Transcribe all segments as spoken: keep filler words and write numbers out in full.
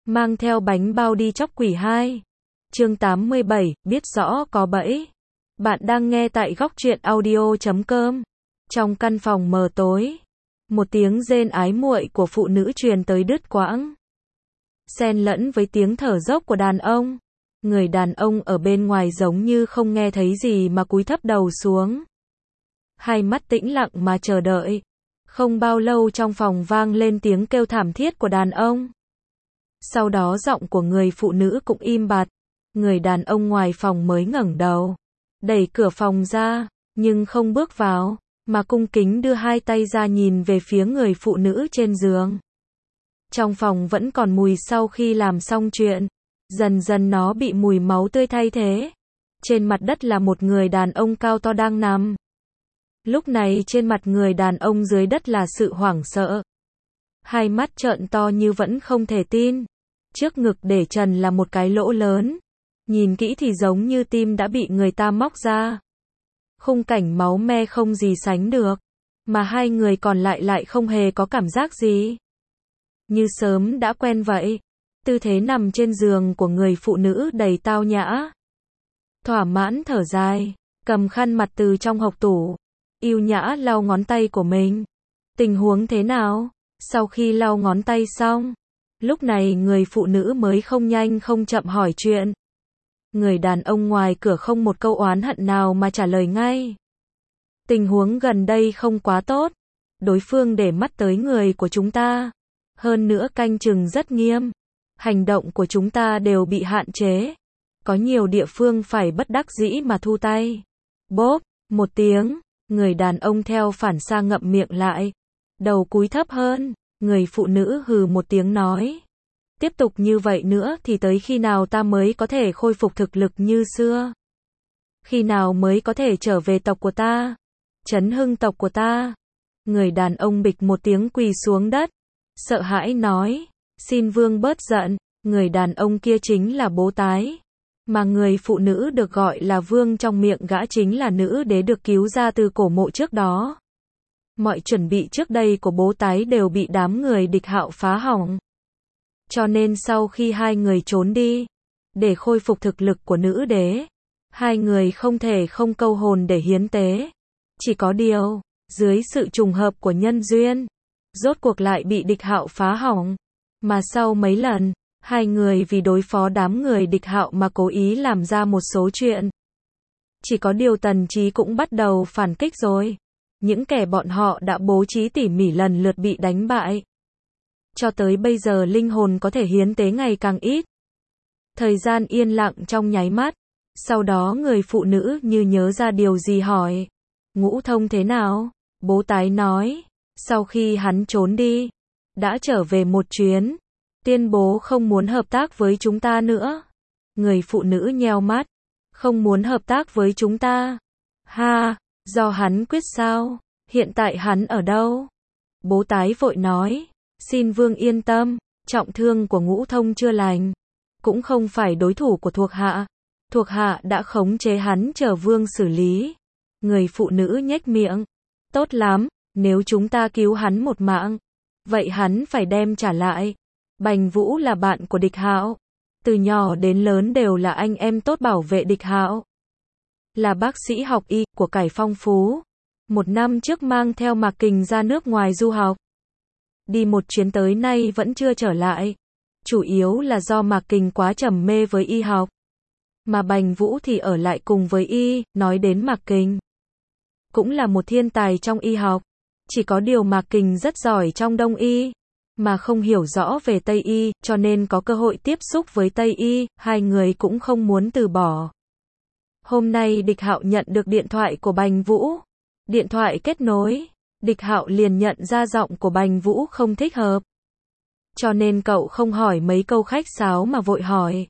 Mang theo bánh bao đi chóc quỷ hai. Chương tám mươi bảy, biết rõ có bẫy. Bạn đang nghe tại góc truyện audio chấm com. Trong căn phòng mờ tối, một tiếng rên ái muội của phụ nữ truyền tới đứt quãng, xen lẫn với tiếng thở dốc của đàn ông. Người đàn ông ở bên ngoài giống như không nghe thấy gì mà cúi thấp đầu xuống, hai mắt tĩnh lặng mà chờ đợi. Không bao lâu trong phòng vang lên tiếng kêu thảm thiết của đàn ông. Sau đó giọng của người phụ nữ cũng im bặt. Người đàn ông ngoài phòng mới ngẩng đầu, đẩy cửa phòng ra, nhưng không bước vào, mà cung kính đưa hai tay ra nhìn về phía người phụ nữ trên giường. Trong phòng vẫn còn mùi sau khi làm xong chuyện, dần dần nó bị mùi máu tươi thay thế. Trên mặt đất là một người đàn ông cao to đang nằm. Lúc này trên mặt người đàn ông dưới đất là sự hoảng sợ. Hai mắt trợn to như vẫn không thể tin. Trước ngực để trần là một cái lỗ lớn. Nhìn kỹ thì giống như tim đã bị người ta móc ra. Khung cảnh máu me không gì sánh được. Mà hai người còn lại lại không hề có cảm giác gì. Như sớm đã quen vậy. Tư thế nằm trên giường của người phụ nữ đầy tao nhã. Thỏa mãn thở dài, cầm khăn mặt từ trong hộc tủ, yêu nhã lau ngón tay của mình. Tình huống thế nào? Sau khi lau ngón tay xong, lúc này người phụ nữ mới không nhanh không chậm hỏi chuyện. Người đàn ông ngoài cửa không một câu oán hận nào mà trả lời ngay. Tình huống gần đây không quá tốt. Đối phương để mắt tới người của chúng ta. Hơn nữa canh chừng rất nghiêm. Hành động của chúng ta đều bị hạn chế. Có nhiều địa phương phải bất đắc dĩ mà thu tay. Bốp, một tiếng, người đàn ông theo phản xạ ngậm miệng lại. Đầu cúi thấp hơn, người phụ nữ hừ một tiếng nói. Tiếp tục như vậy nữa thì tới khi nào ta mới có thể khôi phục thực lực như xưa? Khi nào mới có thể trở về tộc của ta? Trấn hưng tộc của ta? Người đàn ông bịch một tiếng quỳ xuống đất. Sợ hãi nói, xin vương bớt giận, người đàn ông kia chính là bố tái. Mà người phụ nữ được gọi là vương trong miệng gã chính là nữ đế được cứu ra từ cổ mộ trước đó. Mọi chuẩn bị trước đây của bố tái đều bị đám người địch hạo phá hỏng. Cho nên sau khi hai người trốn đi, để khôi phục thực lực của nữ đế, hai người không thể không câu hồn để hiến tế. Chỉ có điều, dưới sự trùng hợp của nhân duyên, rốt cuộc lại bị địch hạo phá hỏng. Mà sau mấy lần, hai người vì đối phó đám người địch hạo mà cố ý làm ra một số chuyện. Chỉ có điều Tần Chí cũng bắt đầu phản kích rồi. Những kẻ bọn họ đã bố trí tỉ mỉ lần lượt bị đánh bại. Cho tới bây giờ linh hồn có thể hiến tế ngày càng ít. Thời gian yên lặng trong nháy mắt. Sau đó người phụ nữ như nhớ ra điều gì hỏi. Ngũ Thông thế nào? Bố tái nói. Sau khi hắn trốn đi, đã trở về một chuyến. Tuyên bố không muốn hợp tác với chúng ta nữa. Người phụ nữ nheo mắt. Không muốn hợp tác với chúng ta. Ha, do hắn quyết sao? Hiện tại hắn ở đâu? Bố tái vội nói. Xin vương yên tâm, trọng thương của Ngũ Thông chưa lành. Cũng không phải đối thủ của thuộc hạ. Thuộc hạ đã khống chế hắn chờ vương xử lý. Người phụ nữ nhếch miệng. Tốt lắm, nếu chúng ta cứu hắn một mạng, vậy hắn phải đem trả lại. Bành Vũ là bạn của địch hạo. Từ nhỏ đến lớn đều là anh em tốt bảo vệ địch hạo. Là bác sĩ học y của cải Phong Phú. Một năm trước mang theo Mạc Kình ra nước ngoài du học. Đi một chuyến tới nay vẫn chưa trở lại. Chủ yếu là do Mạc Kình quá trầm mê với y học. Mà Bành Vũ thì ở lại cùng với y. Nói đến Mạc Kình, cũng là một thiên tài trong y học. Chỉ có điều Mạc Kình rất giỏi trong Đông y, mà không hiểu rõ về Tây y, cho nên có cơ hội tiếp xúc với Tây y, hai người cũng không muốn từ bỏ. Hôm nay địch hạo nhận được điện thoại của Bành Vũ. Điện thoại kết nối, địch hạo liền nhận ra giọng của Bành Vũ không thích hợp. Cho nên cậu không hỏi mấy câu khách sáo mà vội hỏi.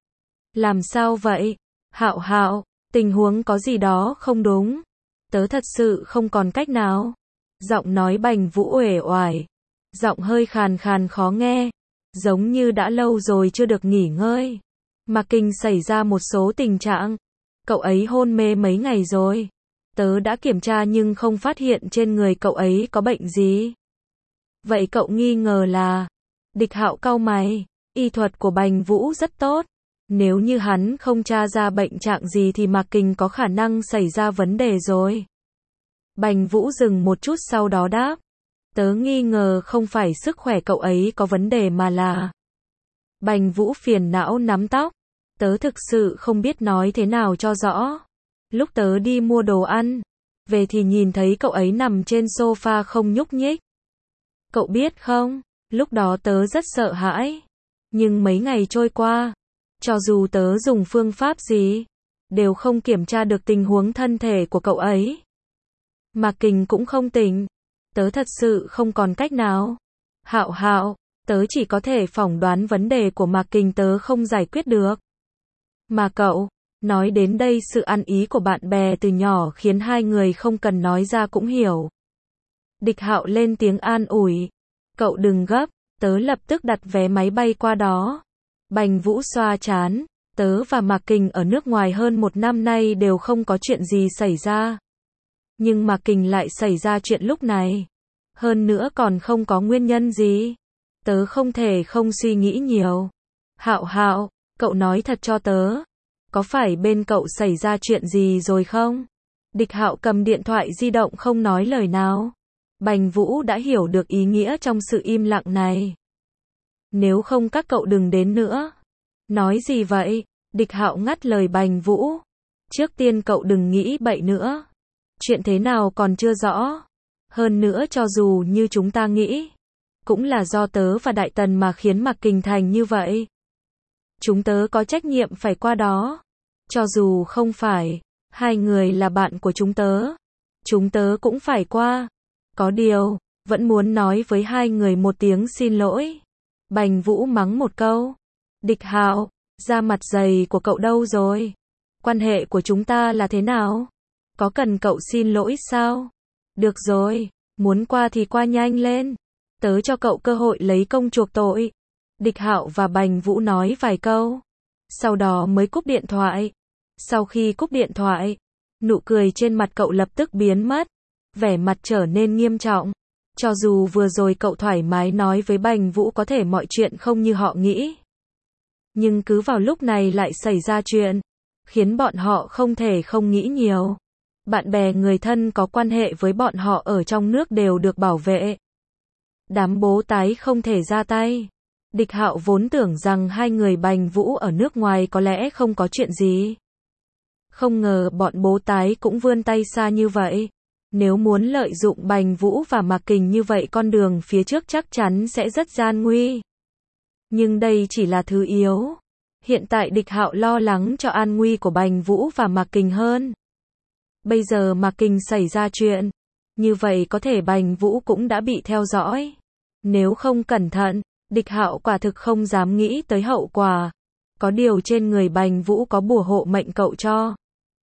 Làm sao vậy? Hạo Hạo, tình huống có gì đó không đúng. Tớ thật sự không còn cách nào. Giọng nói Bành Vũ uể oải. Giọng hơi khàn khàn khó nghe. Giống như đã lâu rồi chưa được nghỉ ngơi. Mạc Kình xảy ra một số tình trạng. Cậu ấy hôn mê mấy ngày rồi. Tớ đã kiểm tra nhưng không phát hiện trên người cậu ấy có bệnh gì. Vậy cậu nghi ngờ là... Địch Hạo cau mày. Y thuật của Bành Vũ rất tốt. Nếu như hắn không tra ra bệnh trạng gì thì Mạc Kình có khả năng xảy ra vấn đề rồi. Bành Vũ dừng một chút sau đó đáp. Tớ nghi ngờ không phải sức khỏe cậu ấy có vấn đề mà là... Bành Vũ phiền não nắm tóc. Tớ thực sự không biết nói thế nào cho rõ. Lúc tớ đi mua đồ ăn, về thì nhìn thấy cậu ấy nằm trên sofa không nhúc nhích. Cậu biết không, lúc đó tớ rất sợ hãi. Nhưng mấy ngày trôi qua, cho dù tớ dùng phương pháp gì, đều không kiểm tra được tình huống thân thể của cậu ấy. Mạc Kình cũng không tỉnh. Tớ thật sự không còn cách nào. Hạo Hạo, tớ chỉ có thể phỏng đoán vấn đề của Mạc Kình tớ không giải quyết được. Mà cậu, nói đến đây sự ăn ý của bạn bè từ nhỏ khiến hai người không cần nói ra cũng hiểu. Địch Hạo lên tiếng an ủi. Cậu đừng gấp, tớ lập tức đặt vé máy bay qua đó. Bành Vũ xoa trán. Tớ và Mạc Kình ở nước ngoài hơn một năm nay đều không có chuyện gì xảy ra. Nhưng Mạc Kình lại xảy ra chuyện lúc này. Hơn nữa còn không có nguyên nhân gì. Tớ không thể không suy nghĩ nhiều. Hạo Hạo, cậu nói thật cho tớ. Có phải bên cậu xảy ra chuyện gì rồi không? Địch Hạo cầm điện thoại di động không nói lời nào. Bành Vũ đã hiểu được ý nghĩa trong sự im lặng này. Nếu không các cậu đừng đến nữa. Nói gì vậy? Địch Hạo ngắt lời Bành Vũ. Trước tiên cậu đừng nghĩ bậy nữa. Chuyện thế nào còn chưa rõ. Hơn nữa cho dù như chúng ta nghĩ, cũng là do tớ và Đại Tần mà khiến Mạc Kình thành như vậy. Chúng tớ có trách nhiệm phải qua đó. Cho dù không phải, hai người là bạn của chúng tớ, chúng tớ cũng phải qua. Có điều, vẫn muốn nói với hai người một tiếng xin lỗi. Bành Vũ mắng một câu. Địch Hạo, da mặt dày của cậu đâu rồi? Quan hệ của chúng ta là thế nào? Có cần cậu xin lỗi sao? Được rồi, muốn qua thì qua nhanh lên. Tớ cho cậu cơ hội lấy công chuộc tội. Địch Hạo và Bành Vũ nói vài câu. Sau đó mới cúp điện thoại. Sau khi cúp điện thoại, nụ cười trên mặt cậu lập tức biến mất. Vẻ mặt trở nên nghiêm trọng. Cho dù vừa rồi cậu thoải mái nói với Bành Vũ có thể mọi chuyện không như họ nghĩ. Nhưng cứ vào lúc này lại xảy ra chuyện. Khiến bọn họ không thể không nghĩ nhiều. Bạn bè người thân có quan hệ với bọn họ ở trong nước đều được bảo vệ. Đám bố tái không thể ra tay. Địch Hạo vốn tưởng rằng hai người Bành Vũ ở nước ngoài có lẽ không có chuyện gì. Không ngờ bọn bố tái cũng vươn tay xa như vậy. Nếu muốn lợi dụng Bành Vũ và Mạc Kình như vậy con đường phía trước chắc chắn sẽ rất gian nguy. Nhưng đây chỉ là thứ yếu. Hiện tại Địch Hạo lo lắng cho an nguy của Bành Vũ và Mạc Kình hơn. Bây giờ Mạc Kình xảy ra chuyện, như vậy có thể Bành Vũ cũng đã bị theo dõi. Nếu không cẩn thận, Địch Hạo quả thực không dám nghĩ tới hậu quả. Có điều trên người Bành Vũ có bùa hộ mệnh cậu cho.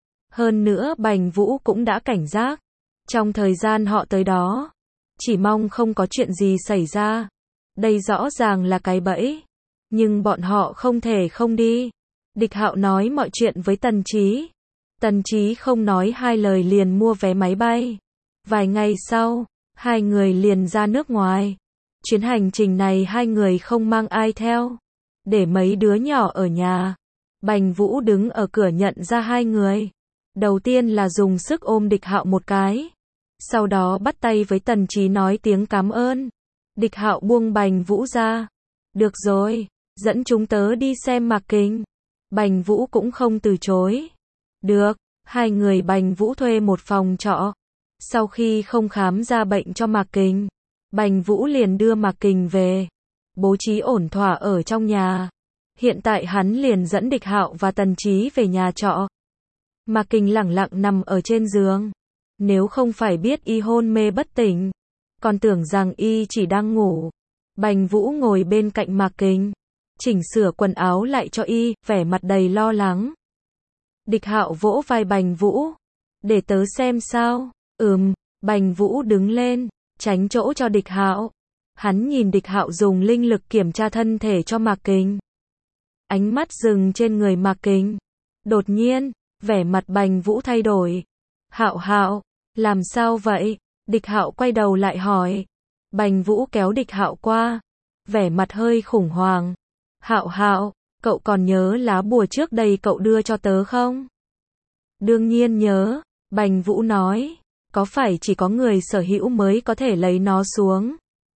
Hơn nữa Bành Vũ cũng đã cảnh giác. Trong thời gian họ tới đó, chỉ mong không có chuyện gì xảy ra. Đây rõ ràng là cái bẫy. Nhưng bọn họ không thể không đi. Địch Hạo nói mọi chuyện với Tần Chí. Tần Chí không nói hai lời liền mua vé máy bay. Vài ngày sau, hai người liền ra nước ngoài. Chuyến hành trình này hai người không mang ai theo. Để mấy đứa nhỏ ở nhà. Bành Vũ đứng ở cửa nhận ra hai người. Đầu tiên là dùng sức ôm Địch Hạo một cái. Sau đó bắt tay với Tần Chí nói tiếng cảm ơn. Địch Hạo buông Bành Vũ ra. Được rồi, dẫn chúng tớ đi xem Mạc Kình. Bành Vũ cũng không từ chối. Được, hai người Bành Vũ thuê một phòng trọ. Sau khi không khám ra bệnh cho Mạc Kình, Bành Vũ liền đưa Mạc Kình về. Bố trí ổn thỏa ở trong nhà. Hiện tại hắn liền dẫn Địch Hạo và Tần Chí về nhà trọ. Mạc Kình lẳng lặng nằm ở trên giường. Nếu không phải biết y hôn mê bất tỉnh, còn tưởng rằng y chỉ đang ngủ. Bành Vũ ngồi bên cạnh Mạc Kình, chỉnh sửa quần áo lại cho y, vẻ mặt đầy lo lắng. Địch Hạo vỗ vai Bành Vũ. Để tớ xem sao. Ừm, Bành Vũ đứng lên, tránh chỗ cho Địch Hạo. Hắn nhìn Địch Hạo dùng linh lực kiểm tra thân thể cho Mạc Kình. Ánh mắt dừng trên người Mạc Kình. Đột nhiên, vẻ mặt Bành Vũ thay đổi. Hạo Hạo, làm sao vậy? Địch Hạo quay đầu lại hỏi. Bành Vũ kéo Địch Hạo qua, vẻ mặt hơi khủng hoảng. Hạo Hạo, cậu còn nhớ lá bùa trước đây cậu đưa cho tớ không? Đương nhiên nhớ, Bành Vũ nói, có phải chỉ có người sở hữu mới có thể lấy nó xuống?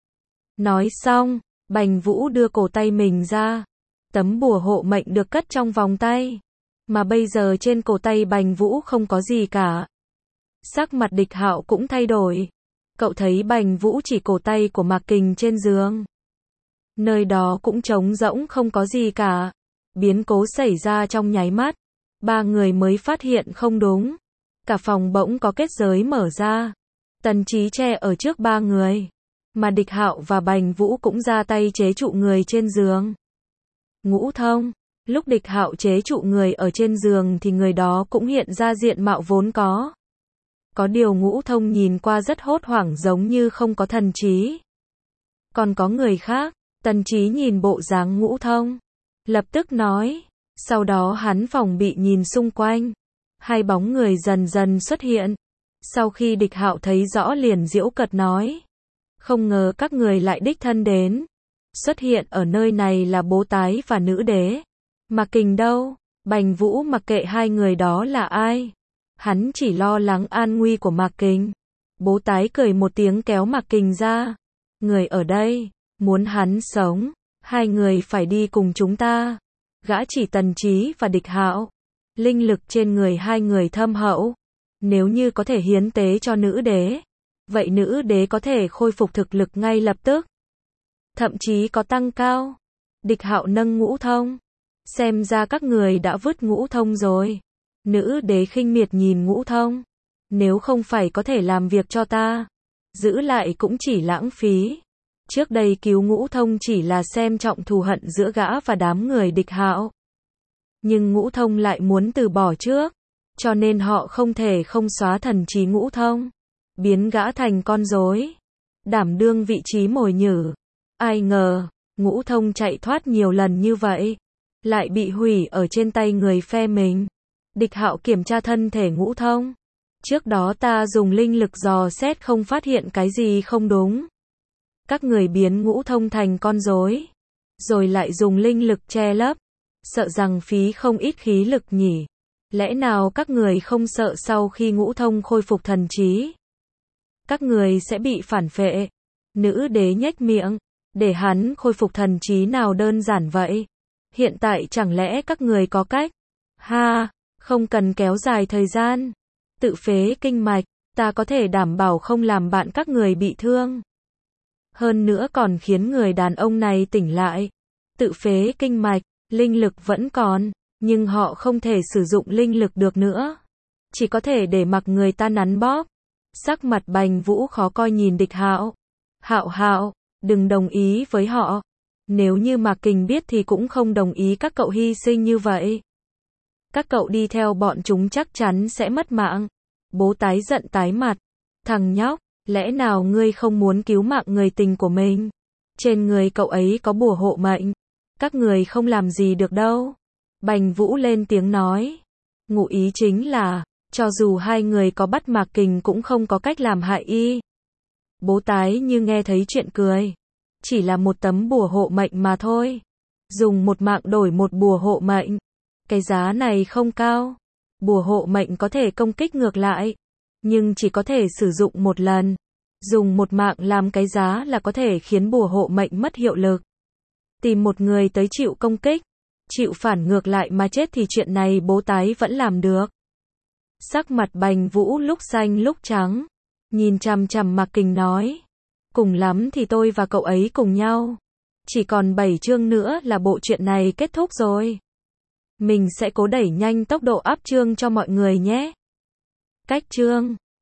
Nói xong, Bành Vũ đưa cổ tay mình ra. Tấm bùa hộ mệnh được cất trong vòng tay. Mà bây giờ trên cổ tay Bành Vũ không có gì cả. Sắc mặt Địch Hạo cũng thay đổi. Cậu thấy Bành Vũ chỉ cổ tay của Mạc Kình trên giường. Nơi đó cũng trống rỗng không có gì cả. Biến cố xảy ra trong nháy mắt. Ba người mới phát hiện không đúng. Cả phòng bỗng có kết giới mở ra. Tần Chí che ở trước ba người. Mà Địch Hạo và Bành Vũ cũng ra tay chế trụ người trên giường. Ngũ Thông. Lúc Địch Hạo chế trụ người ở trên giường thì người đó cũng hiện ra diện mạo vốn có. Có điều Ngũ Thông nhìn qua rất hốt hoảng giống như không có thần trí. Còn có người khác, Tần Chí nhìn bộ dáng Ngũ Thông. Lập tức nói. Sau đó hắn phòng bị nhìn xung quanh. Hai bóng người dần dần xuất hiện. Sau khi Địch Hạo thấy rõ liền giễu cợt nói. Không ngờ các người lại đích thân đến. Xuất hiện ở nơi này là Bố Tái và Nữ Đế. Mạc Kình đâu? Bành Vũ mặc kệ hai người đó là ai. Hắn chỉ lo lắng an nguy của Mạc Kình. Bố Tái cười một tiếng kéo Mạc Kình ra. Người ở đây, muốn hắn sống, hai người phải đi cùng chúng ta. Gã chỉ Tần Chí và Địch Hạo. Linh lực trên người hai người thâm hậu. Nếu như có thể hiến tế cho Nữ Đế, vậy Nữ Đế có thể khôi phục thực lực ngay lập tức. Thậm chí có tăng cao. Địch Hạo nâng Ngũ Thông. Xem ra các người đã vứt Ngũ Thông rồi. Nữ Đế khinh miệt nhìn Ngũ Thông. Nếu không phải có thể làm việc cho ta, giữ lại cũng chỉ lãng phí. Trước đây cứu Ngũ Thông chỉ là xem trọng thù hận giữa gã và đám người Địch Hạo. Nhưng Ngũ Thông lại muốn từ bỏ trước. Cho nên họ không thể không xóa thần trí Ngũ Thông. Biến gã thành con rối. Đảm đương vị trí mồi nhử. Ai ngờ, Ngũ Thông chạy thoát nhiều lần như vậy. Lại bị hủy ở trên tay người phe mình. Địch Hạo kiểm tra thân thể Ngũ Thông. Trước đó ta dùng linh lực dò xét không phát hiện cái gì không đúng. Các người biến Ngũ Thông thành con rối. Rồi lại dùng linh lực che lấp. Sợ rằng phí không ít khí lực nhỉ. Lẽ nào các người không sợ sau khi Ngũ Thông khôi phục thần trí, các người sẽ bị phản phệ? Nữ Đế nhếch miệng. Để hắn khôi phục thần trí nào đơn giản vậy? Hiện tại chẳng lẽ các người có cách? Ha, không cần kéo dài thời gian. Tự phế kinh mạch, ta có thể đảm bảo không làm bạn các người bị thương. Hơn nữa còn khiến người đàn ông này tỉnh lại. Tự phế kinh mạch, linh lực vẫn còn, nhưng họ không thể sử dụng linh lực được nữa. Chỉ có thể để mặc người ta nắn bóp. Sắc mặt Bành Vũ khó coi nhìn Địch Hạo. Hạo Hạo, đừng đồng ý với họ. Nếu như Mạc Kình biết thì cũng không đồng ý các cậu hy sinh như vậy. Các cậu đi theo bọn chúng chắc chắn sẽ mất mạng. Bố Tái giận tái mặt. Thằng nhóc, lẽ nào ngươi không muốn cứu mạng người tình của mình? Trên người cậu ấy có bùa hộ mệnh. Các người không làm gì được đâu. Bành Vũ lên tiếng nói. Ngụ ý chính là, cho dù hai người có bắt Mạc Kình cũng không có cách làm hại y. Bố Tái như nghe thấy chuyện cười. Chỉ là một tấm bùa hộ mệnh mà thôi. Dùng một mạng đổi một bùa hộ mệnh. Cái giá này không cao. Bùa hộ mệnh có thể công kích ngược lại. Nhưng chỉ có thể sử dụng một lần. Dùng một mạng làm cái giá là có thể khiến bùa hộ mệnh mất hiệu lực. Tìm một người tới chịu công kích. Chịu phản ngược lại mà chết thì chuyện này Bố Tái vẫn làm được. Sắc mặt Bành Vũ lúc xanh lúc trắng. Nhìn chằm chằm Mạc Kình nói. Cùng lắm thì tôi và cậu ấy cùng nhau. Chỉ còn bảy chương nữa là bộ truyện này kết thúc rồi. Mình sẽ cố đẩy nhanh tốc độ up chương cho mọi người nhé. Cách chương